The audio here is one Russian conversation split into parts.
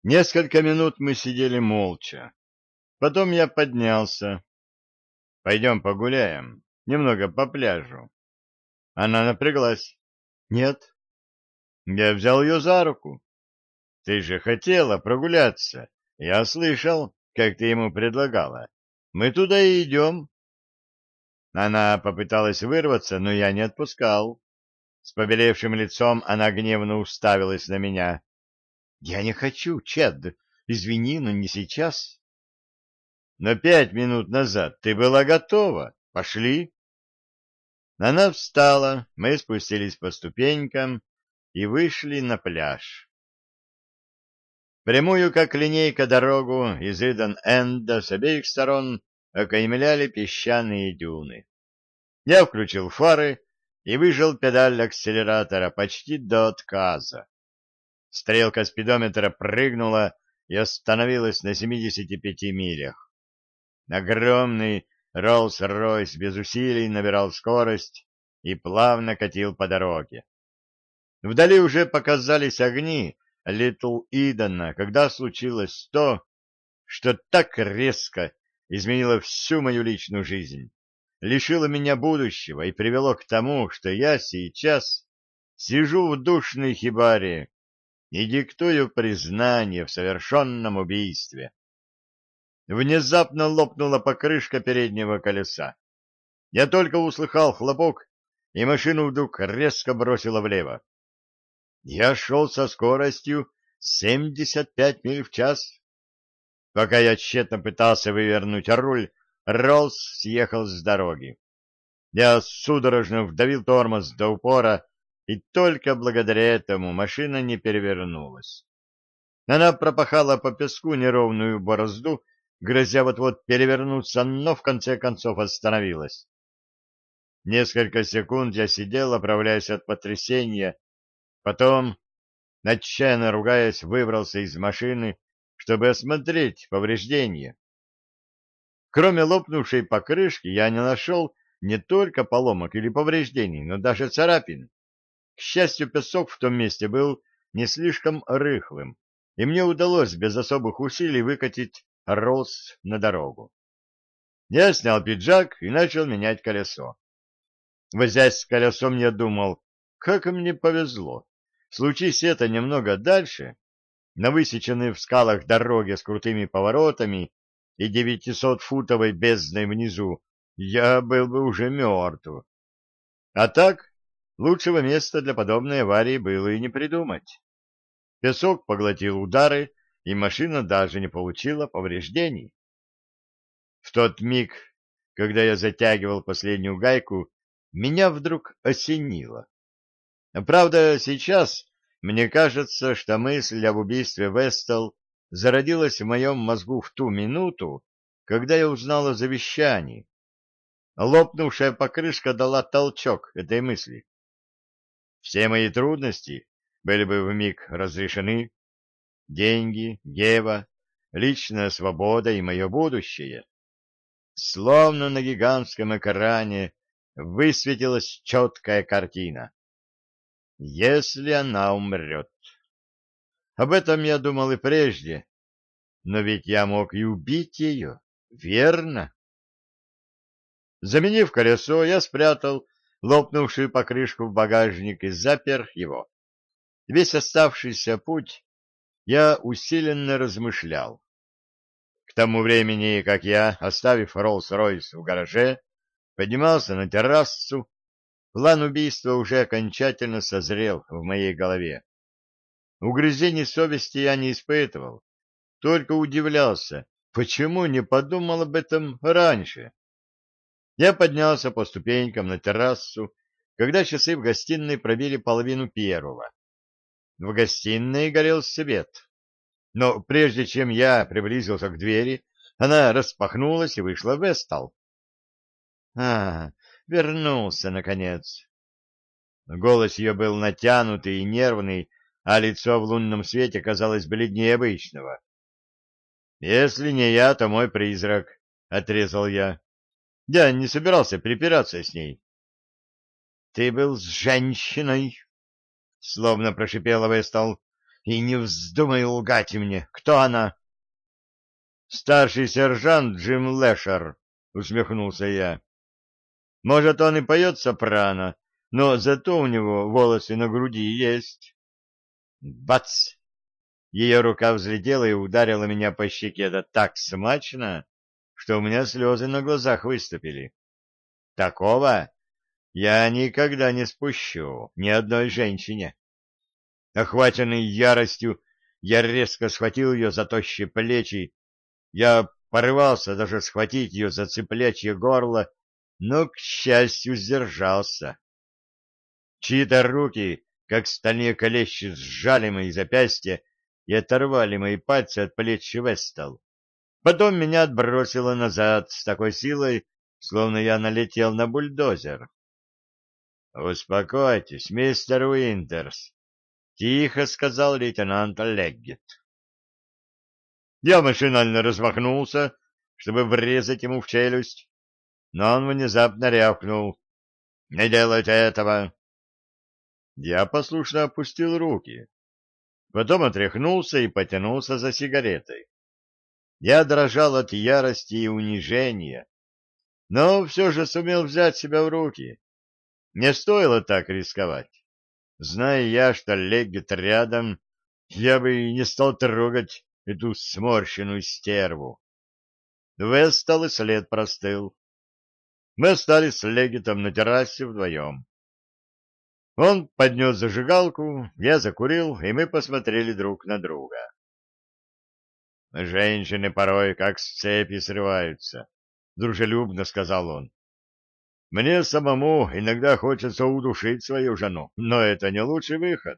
Несколько минут мы сидели молча. Потом я поднялся. Пойдем погуляем. Немного по пляжу. Она напряглась. Нет. Я взял ее за руку. Ты же хотела прогуляться. Я слышал, как ты ему предлагала. Мы туда и идем. Она попыталась вырваться, но я не отпускал. С побелевшим лицом она гневно уставилась на меня. — Я не хочу, Чед. Извини, но не сейчас. Но 5 минут назад ты была готова. Пошли. Она встала, мы спустились по ступенькам и вышли на пляж. Прямую, как линейка, дорогу из Иден-Энда с обеих сторон окаймляли песчаные дюны. Я включил фары и выжал педаль акселератора почти до отказа. Стрелка спидометра прыгнула и остановилась на 75 милях. Огромный Роллс-Ройс без усилий набирал скорость и плавно катил по дороге. Вдали уже показались огни Литл Идена, когда случилось то, что так резко изменило всю мою личную жизнь, лишило меня будущего и привело к тому, что я сейчас сижу в душной хибаре и диктую признание в совершенном убийстве. Внезапно лопнула покрышка переднего колеса. Я только услыхал хлопок, и машину вдруг резко бросило влево. Я шел со скоростью 75 миль в час. Пока я тщетно пытался вывернуть руль, Роллс съехал с дороги. Я судорожно вдавил тормоз до упора, и только благодаря этому машина не перевернулась. Она пропахала по песку неровную борозду, грозя вот-вот перевернуться, но в конце концов остановилась. Несколько секунд я сидел, оправляясь от потрясения, потом, отчаянно ругаясь, выбрался из машины, чтобы осмотреть повреждения. Кроме лопнувшей покрышки, я не нашел не только поломок или повреждений, но даже царапин. К счастью, песок в том месте был не слишком рыхлым, и мне удалось без особых усилий выкатить Роллс на дорогу. Я снял пиджак и начал менять колесо. Возясь с колесом, я думал, как мне повезло. Случись это немного дальше, на высеченной в скалах дороге с крутыми поворотами и 900-футовой бездной внизу, я был бы уже мертв. А так, лучшего места для подобной аварии было и не придумать. Песок поглотил удары, и машина даже не получила повреждений. В тот миг, когда я затягивал последнюю гайку, меня вдруг осенило. Правда, сейчас мне кажется, что мысль об убийстве Вестел зародилась в моем мозгу в ту минуту, когда я узнал о завещании. Лопнувшая покрышка дала толчок этой мысли. Все мои трудности были бы вмиг разрешены. Деньги, Ева, личная свобода и мое будущее. Словно на гигантском экране высветилась четкая картина. Если она умрет. Об этом я думал и прежде, но ведь я мог и убить ее, верно? Заменив колесо, я спрятал лопнувшую покрышку в багажник и запер его. Весь оставшийся путь я усиленно размышлял. К тому времени, как я, оставив Роллс-Ройс в гараже, поднимался на террасу, план убийства уже окончательно созрел в моей голове. Угрызений совести я не испытывал, только удивлялся, почему не подумал об этом раньше. Я поднялся по ступенькам на террасу, когда часы в гостиной пробили 1:30. В гостиной горел свет. Но прежде чем я приблизился к двери, она распахнулась и вышла Вестал. Вернулся, наконец. Голос ее был натянутый и нервный, а лицо в лунном свете казалось бледнее обычного. — Если не я, то мой призрак, — отрезал я. Я не собирался припираться с ней. — Ты был с женщиной, — словно прошипела Вестал. И не вздумай лгать мне. Кто она? Старший сержант Джим Лэшер, усмехнулся я. Может, он и поет сопрано, но зато у него волосы на груди есть. Бац! Ее рука взлетела и ударила меня по щеке, да так смачно, что у меня слезы на глазах выступили. Такого я никогда не спущу ни одной женщине. Охваченный яростью, я резко схватил ее за тощие плечи. Я порывался даже схватить ее за цыплячье горло, но, к счастью, сдержался. Чьи-то руки, как стальные клещи, сжали мои запястья и оторвали мои пальцы от плеч Вестал. Потом меня отбросило назад с такой силой, словно я налетел на бульдозер. — Успокойтесь, мистер Уинтерс, — тихо сказал лейтенант Леггет. Я машинально размахнулся, чтобы врезать ему в челюсть, но он внезапно рявкнул: «Не делайте этого!» Я послушно опустил руки, потом отряхнулся и потянулся за сигаретой. Я дрожал от ярости и унижения, но все же сумел взять себя в руки. Не стоило так рисковать. Зная я, что Леггет рядом, я бы и не стал трогать эту сморщенную стерву. Вестал и след простыл. Мы остались с Леггетом на террасе вдвоем. Он поднес зажигалку, я закурил, и мы посмотрели друг на друга. «Женщины порой как с цепи срываются», — дружелюбно сказал он. «Мне самому иногда хочется удушить свою жену, но это не лучший выход».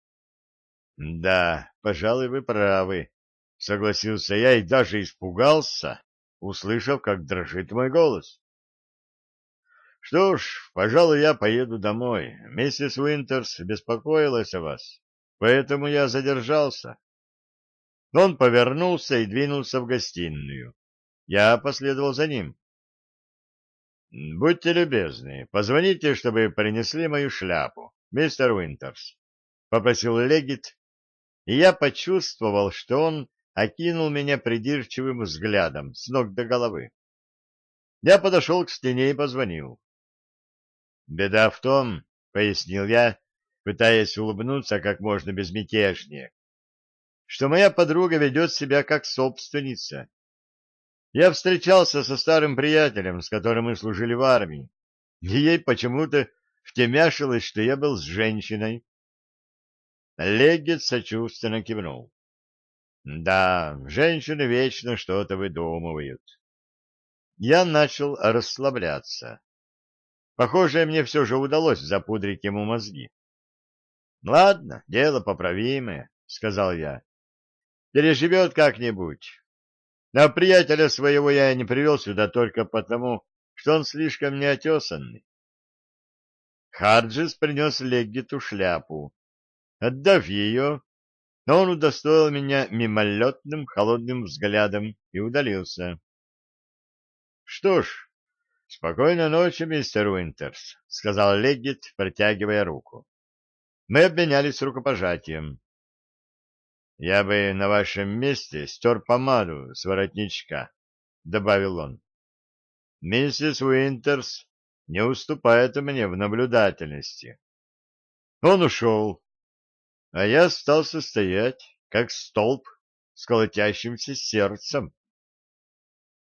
«Да, пожалуй, вы правы», — согласился я и даже испугался, услышав, как дрожит мой голос. «Что ж, пожалуй, я поеду домой. Миссис Уинтерс беспокоилась о вас, поэтому я задержался». Он повернулся и двинулся в гостиную. Я последовал за ним. «Будьте любезны, позвоните, чтобы принесли мою шляпу, мистер Уинтерс», — попросил Леггет, и я почувствовал, что он окинул меня придирчивым взглядом с ног до головы. Я подошел к стене и позвонил. «Беда в том, — пояснил я, пытаясь улыбнуться как можно безмятежнее, — что моя подруга ведет себя как собственница. Я встречался со старым приятелем, с которым мы служили в армии, и ей почему-то втемяшилось, что я был с женщиной». Леггет сочувственно кивнул. «Да, женщины вечно что-то выдумывают». Я начал расслабляться. Похоже, мне все же удалось запудрить ему мозги. «Ладно, дело поправимое», — сказал я. «Переживет как-нибудь. А приятеля своего я не привел сюда только потому, что он слишком неотесанный». Харджис принес Леггету шляпу. Отдав ее, он удостоил меня мимолетным холодным взглядом и удалился. «Что ж, спокойной ночи, мистер Уинтерс», — сказал Леггет, протягивая руку. Мы обменялись рукопожатием. «Я бы на вашем месте стер помаду с воротничка», — добавил он. «Миссис Уинтерс не уступает мне в наблюдательности». Он ушел, а я остался стоять, как столб с колотящимся сердцем.